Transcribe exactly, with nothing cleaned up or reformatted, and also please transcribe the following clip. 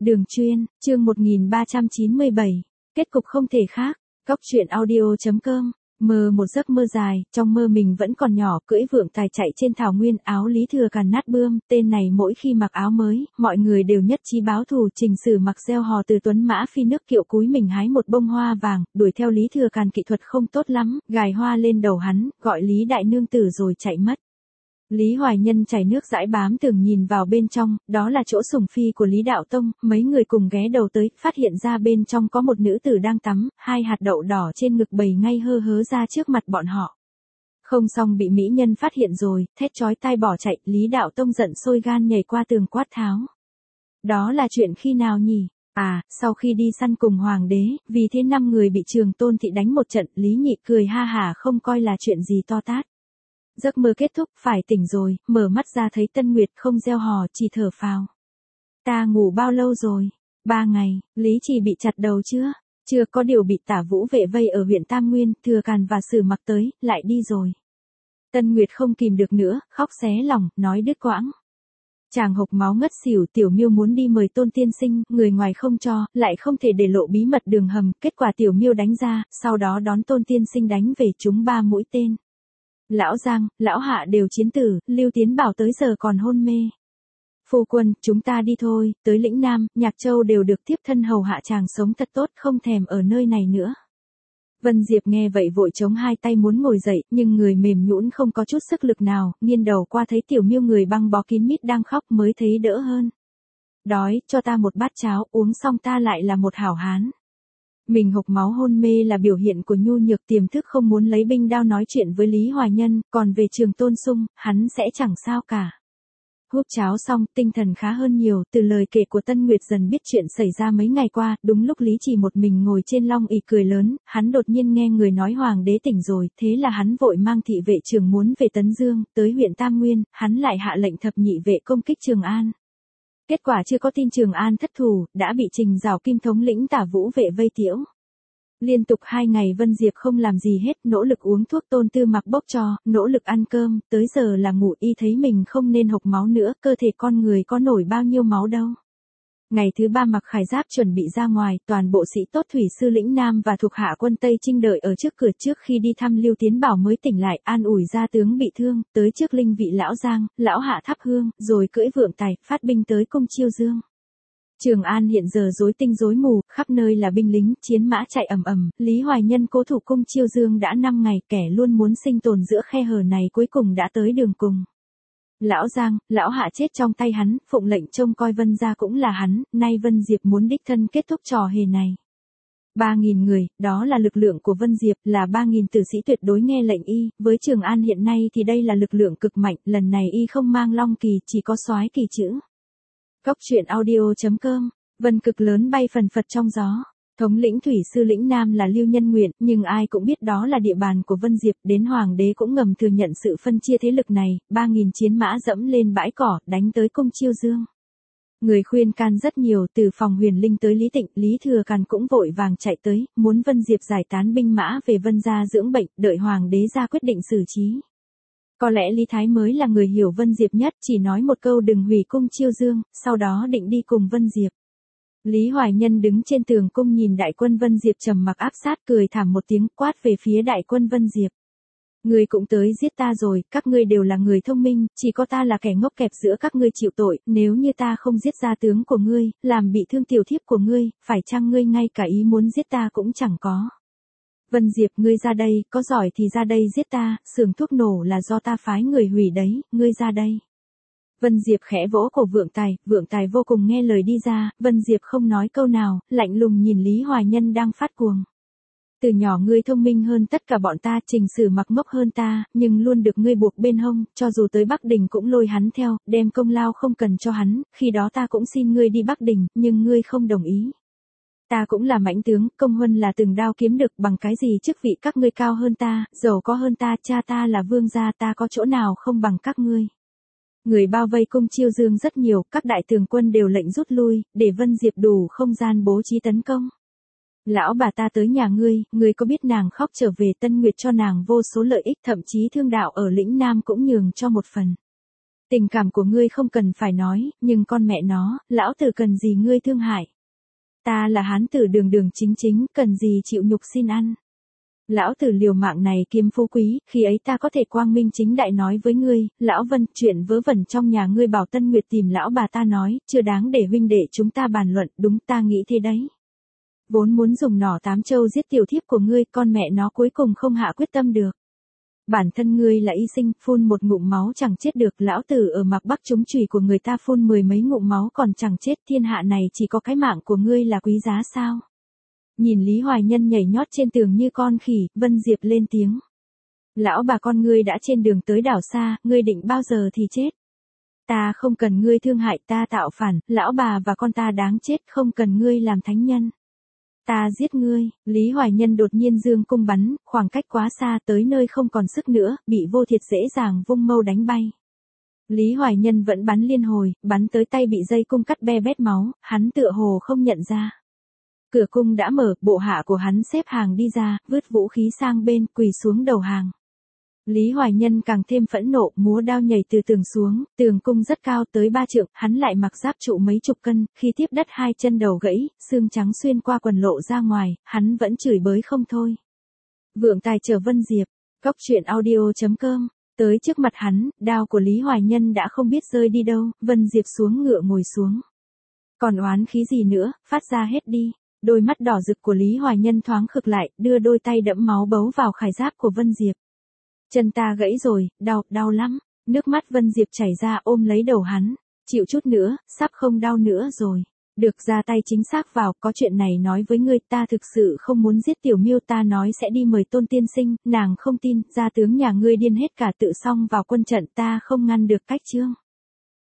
Đường chuyên, chương một nghìn ba trăm chín mươi bảy, kết cục không thể khác, Cóc truyện audio.com, mơ một giấc mơ dài, trong mơ mình vẫn còn nhỏ, cưỡi vượng tài chạy trên thảo nguyên, áo Lý Thừa Càn nát bươm, tên này mỗi khi mặc áo mới, mọi người đều nhất trí báo thù, Trình Sử mặc gieo hò từ tuấn mã phi nước kiệu cúi mình hái một bông hoa vàng, đuổi theo Lý Thừa Càn kỹ thuật không tốt lắm, gài hoa lên đầu hắn, gọi Lý đại nương tử rồi chạy mất. Lý Hoài Nhân chảy nước dãi bám tường nhìn vào bên trong, đó là chỗ sủng phi của Lý Đạo Tông, mấy người cùng ghé đầu tới, phát hiện ra bên trong có một nữ tử đang tắm, hai hạt đậu đỏ trên ngực bầy ngay hơ hớ ra trước mặt bọn họ. Không xong bị mỹ nhân phát hiện rồi, thét chói tai bỏ chạy, Lý Đạo Tông giận sôi gan nhảy qua tường quát tháo. Đó là chuyện khi nào nhỉ? À, sau khi đi săn cùng hoàng đế, vì thế năm người bị Trường Tôn thị đánh một trận, Lý Nhị cười ha hả không coi là chuyện gì to tát. Giấc mơ kết thúc, phải tỉnh rồi, mở mắt ra thấy Tân Nguyệt không gieo hò, chỉ thở phào. Ta ngủ bao lâu rồi? Ba ngày, Lý Trì bị chặt đầu chưa? Chưa, có điều bị Tả Vũ vệ vây ở huyện Tam Nguyên, Thừa Càn và Sử mặc tới, lại đi rồi. Tân Nguyệt không kìm được nữa, khóc xé lòng, nói đứt quãng. Chàng hộc máu ngất xỉu, Tiểu Miêu muốn đi mời Tôn tiên sinh, người ngoài không cho, lại không thể để lộ bí mật đường hầm, kết quả Tiểu Miêu đánh ra, sau đó đón Tôn tiên sinh đánh về trúng ba mũi tên. Lão Giang, Lão Hạ đều chiến tử, Lưu Tiến Bảo tới giờ còn hôn mê. Phu quân, chúng ta đi thôi, tới lĩnh Nam, Nhạc Châu đều được tiếp thân hầu hạ chàng sống thật tốt, không thèm ở nơi này nữa. Vân Diệp nghe vậy vội chống hai tay muốn ngồi dậy, nhưng người mềm nhũn không có chút sức lực nào, nghiêng đầu qua thấy Tiểu Miêu người băng bó kín mít đang khóc mới thấy đỡ hơn. Đói, cho ta một bát cháo, uống xong ta lại là một hảo hán. Mình hộc máu hôn mê là biểu hiện của nhu nhược, tiềm thức không muốn lấy binh đao nói chuyện với Lý Hoài Nhân, còn về Trường Tôn Sung, hắn sẽ chẳng sao cả. Húp cháo xong, tinh thần khá hơn nhiều, từ lời kể của Tân Nguyệt dần biết chuyện xảy ra mấy ngày qua, đúng lúc Lý Trì một mình ngồi trên long ỷ cười lớn, hắn đột nhiên nghe người nói hoàng đế tỉnh rồi, thế là hắn vội mang thị vệ Trường muốn về Tấn Dương, tới huyện Tam Nguyên, hắn lại hạ lệnh thập nhị vệ công kích Trường An. Kết quả chưa có tin Trường An thất thủ, đã bị Trình Giảo Kim thống lĩnh Tả Vũ vệ vây tiễu. Liên tục hai ngày Vân Diệp không làm gì hết, nỗ lực uống thuốc Tôn Tư Mặc bốc cho, nỗ lực ăn cơm, tới giờ là ngủ, y thấy mình không nên hộc máu nữa, cơ thể con người có nổi bao nhiêu máu đâu. Ngày thứ ba mặc khải giáp chuẩn bị ra ngoài, toàn bộ sĩ tốt thủy sư lĩnh Nam và thuộc hạ quân Tây Trinh đợi ở trước cửa trước khi đi thăm Lưu Tiến Bảo mới tỉnh lại, an ủi gia tướng bị thương, tới trước linh vị Lão Giang, Lão Hạ thắp hương, rồi cưỡi vượng tài, phát binh tới cung Chiêu Dương. Trường An hiện giờ rối tinh rối mù, khắp nơi là binh lính, chiến mã chạy ầm ầm, Lý Hoài Nhân cố thủ cung Chiêu Dương đã năm ngày, kẻ luôn muốn sinh tồn giữa khe hở này cuối cùng đã tới đường cùng. Lão Giang, Lão Hạ chết trong tay hắn, phụng lệnh trông coi Vân gia cũng là hắn, nay Vân Diệp muốn đích thân kết thúc trò hề này. Ba nghìn người, đó là lực lượng của Vân Diệp, là ba nghìn tử sĩ tuyệt đối nghe lệnh y, với Trường An hiện nay thì đây là lực lượng cực mạnh, lần này y không mang long kỳ, chỉ có soái kỳ chữ. Cóc truyện audio.com, vân cực lớn bay phần phật trong gió. Thống lĩnh thủy sư lĩnh Nam là Lưu Nhân Nguyện, nhưng ai cũng biết đó là địa bàn của Vân Diệp, đến hoàng đế cũng ngầm thừa nhận sự phân chia thế lực này, ba nghìn chiến mã dẫm lên bãi cỏ, đánh tới cung Chiêu Dương. Người khuyên can rất nhiều, từ phòng Huyền Linh tới Lý Tịnh, Lý Thừa Càn cũng vội vàng chạy tới, muốn Vân Diệp giải tán binh mã về Vân gia dưỡng bệnh, đợi hoàng đế ra quyết định xử trí. Có lẽ Lý Thái mới là người hiểu Vân Diệp nhất, chỉ nói một câu đừng hủy cung Chiêu Dương, sau đó định đi cùng Vân Diệp. Lý Hoài Nhân đứng trên tường cung nhìn đại quân Vân Diệp trầm mặc áp sát, cười thảm một tiếng, quát về phía đại quân Vân Diệp. Ngươi cũng tới giết ta rồi, các ngươi đều là người thông minh, chỉ có ta là kẻ ngốc kẹp giữa các ngươi chịu tội, nếu như ta không giết gia tướng của ngươi, làm bị thương tiểu thiếp của ngươi, phải chăng ngươi ngay cả ý muốn giết ta cũng chẳng có. Vân Diệp, ngươi ra đây, có giỏi thì ra đây giết ta, xưởng thuốc nổ là do ta phái người hủy đấy, ngươi ra đây. Vân Diệp khẽ vỗ cổ vượng tài, vượng tài vô cùng nghe lời đi ra, Vân Diệp không nói câu nào, lạnh lùng nhìn Lý Hoài Nhân đang phát cuồng. Từ nhỏ ngươi thông minh hơn tất cả bọn ta, Trình Sử mặc ngốc hơn ta, nhưng luôn được ngươi buộc bên hông, cho dù tới Bắc Đình cũng lôi hắn theo, đem công lao không cần cho hắn, khi đó ta cũng xin ngươi đi Bắc Đình, nhưng ngươi không đồng ý. Ta cũng là mãnh tướng, công huân là từng đao kiếm được, bằng cái gì chức vị các ngươi cao hơn ta, giàu có hơn ta, cha ta là vương gia, ta có chỗ nào không bằng các ngươi. Người bao vây cung Chiêu Dương rất nhiều, các đại tướng quân đều lệnh rút lui, để Vân Diệp đủ không gian bố trí tấn công. Lão bà ta tới nhà ngươi, ngươi có biết nàng khóc trở về Tân Nguyệt cho nàng vô số lợi ích, thậm chí thương đạo ở lĩnh Nam cũng nhường cho một phần. Tình cảm của ngươi không cần phải nói, nhưng con mẹ nó, lão tử cần gì ngươi thương hại. Ta là hán tử đường đường chính chính, cần gì chịu nhục xin ăn. Lão tử liều mạng này kiếm phú quý, khi ấy ta có thể quang minh chính đại nói với ngươi, lão Vân, chuyện vớ vẩn trong nhà ngươi bảo Tân Nguyệt tìm lão bà ta nói, chưa đáng để huynh đệ chúng ta bàn luận, đúng ta nghĩ thế đấy. Vốn muốn dùng nỏ tám châu giết tiểu thiếp của ngươi, con mẹ nó cuối cùng không hạ quyết tâm được. Bản thân ngươi là y sinh, phun một ngụm máu chẳng chết được, lão tử ở Mạc Bắc trúng chùy của người ta phun mười mấy ngụm máu còn chẳng chết, thiên hạ này chỉ có cái mạng của ngươi là quý giá sao? Nhìn Lý Hoài Nhân nhảy nhót trên tường như con khỉ, Vân Diệp lên tiếng. Lão bà con ngươi đã trên đường tới đảo xa, ngươi định bao giờ thì chết? Ta không cần ngươi thương hại, ta tạo phản, lão bà và con ta đáng chết, không cần ngươi làm thánh nhân. Ta giết ngươi, Lý Hoài Nhân đột nhiên dương cung bắn, khoảng cách quá xa tới nơi không còn sức nữa, bị Vô Thiệt dễ dàng vung mâu đánh bay. Lý Hoài Nhân vẫn bắn liên hồi, bắn tới tay bị dây cung cắt be bét máu, hắn tựa hồ không nhận ra. Cửa cung đã mở, bộ hạ của hắn xếp hàng đi ra, vứt vũ khí sang bên, quỳ xuống đầu hàng. Lý Hoài Nhân càng thêm phẫn nộ, múa đao nhảy từ tường xuống, tường cung rất cao tới ba trượng, hắn lại mặc giáp trụ mấy chục cân, khi tiếp đất hai chân đầu gãy, xương trắng xuyên qua quần lộ ra ngoài, hắn vẫn chửi bới không thôi. Vượng tài chở Vân Diệp, Cóc Truyện Audio chấm com, tới trước mặt hắn, đao của Lý Hoài Nhân đã không biết rơi đi đâu, Vân Diệp xuống ngựa ngồi xuống. Còn oán khí gì nữa, phát ra hết đi. Đôi mắt đỏ rực của Lý Hoài Nhân thoáng khựng lại, đưa đôi tay đẫm máu bấu vào khải giáp của Vân Diệp. Chân ta gãy rồi, đau, đau lắm. Nước mắt Vân Diệp chảy ra ôm lấy đầu hắn. Chịu chút nữa, sắp không đau nữa rồi. Được, ra tay chính xác vào, có chuyện này nói với ngươi, ta thực sự không muốn giết tiểu miêu, ta nói sẽ đi mời Tôn tiên sinh, nàng không tin, gia tướng nhà ngươi điên hết cả tự xông vào quân trận, ta không ngăn được cách chương.